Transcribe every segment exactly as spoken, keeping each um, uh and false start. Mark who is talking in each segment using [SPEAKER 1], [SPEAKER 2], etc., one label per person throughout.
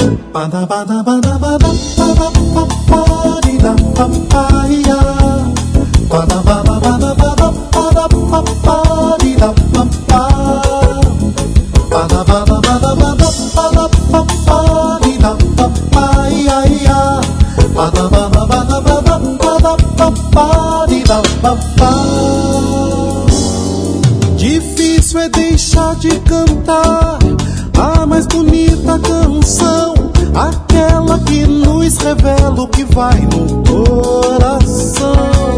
[SPEAKER 1] Difícil é deixar de cantar a mais bonita canção, aquela que nos revela o que vai no coração.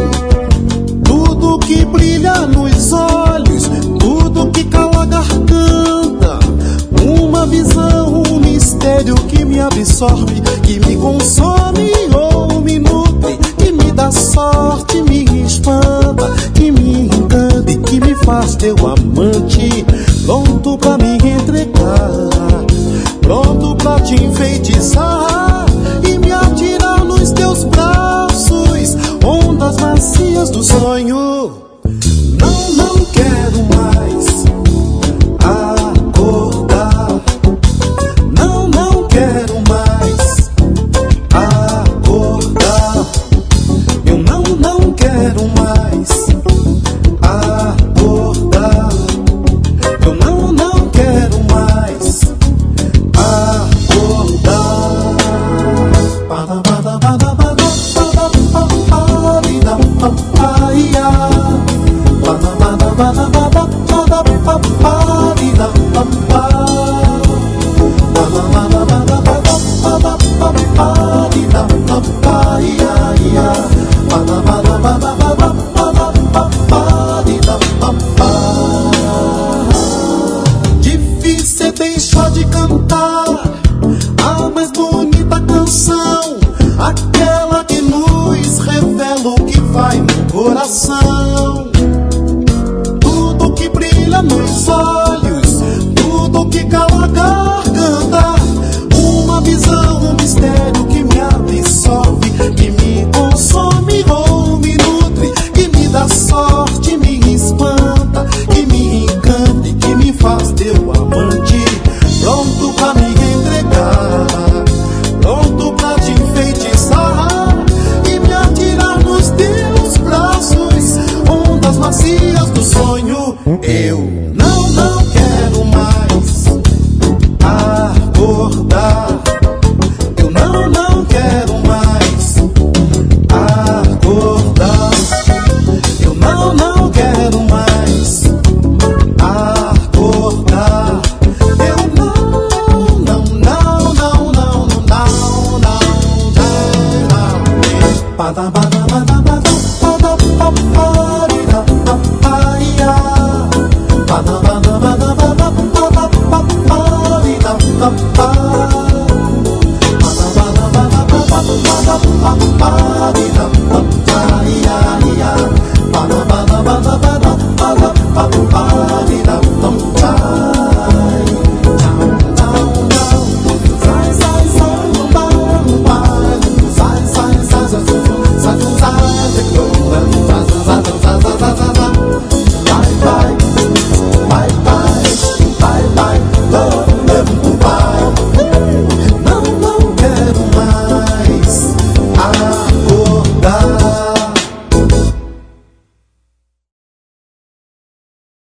[SPEAKER 1] Tudo que brilha nos olhos, tudo que cala a garganta, uma visão, um mistério que me absorve, que me consome ou me nutre, que me dá sorte, me espanta, que me encanta e que me faz teu amante, pronto pra me entregar, pronto pra te enfeitiçar e me atirar nos teus braços, ondas macias do sonho. Não, não quero mais acordar, não, não quero mais acordar, eu não, não quero mais acordar, eu não, não quero mais acordar. Pada, pada, pada, pada, pada, pada, papaya. Pada, pada, pada, pada, pada, paparida, papá. Pada, pada, pada, pada, pada, paparida, papaya. Pada, pada, pada, pada, pada, paparida, papá. Difícil é deixar de cantar a mais bonita canção, aquela que nos revela o que vai no coração. Tudo que brilha nos olhos, tudo que cala a garganta, uma visão, um mistério que me absorve, que me consome ou me nutre, que me dá sorte, me espanta, que me encanta e que me faz teu amante, pronto pra me entregar, pronto pra te enfeitiçar e me atirar nos teus braços, ondas macias do sonho. Eu não, não quero mais acordar, eu não, não quero mais acordar, eu não, não quero mais acordar, eu não, não, não, não, não, não, não, não, não, não, não.